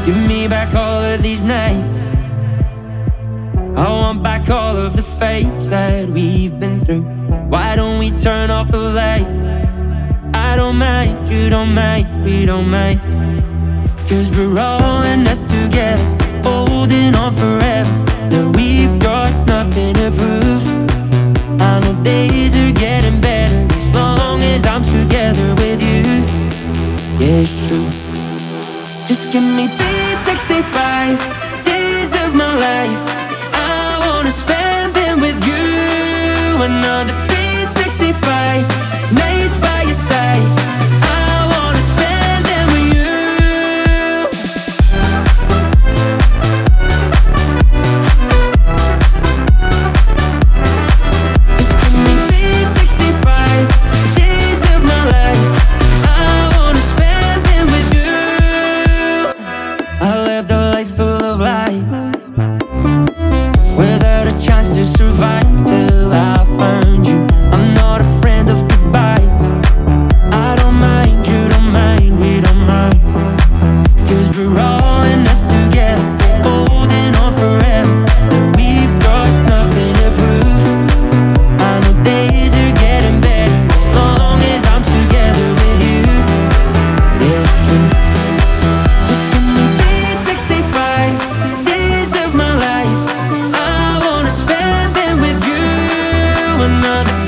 Give me back all of these nights. I want back all of the fates that we've been through. Why don't we turn off the lights? I don't mind, you don't mind, we don't mind. 'Cause we're all in this together, holding on forever. That we've got nothing to prove. I know days are getting better as long as I'm together with you. Yeah, it's true. Just give me 365 days of my life. I wanna spend them with you. Another 365 nights by your side. I wanna spend them with you. Just give me 365 days of my life. I wanna spend them with you. I lived a life full of lies, without a chance to survive till I found you. I'm not a friend of goodbyes. I don't mind, you don't mind, we don't mind. 'Cause we're all in this together, holding on forever. And we've got nothing to prove. I know days are getting better as long as I'm together with you. Yeah, it's true. Just give me 365 days of my life. I wanna spend them with you. Another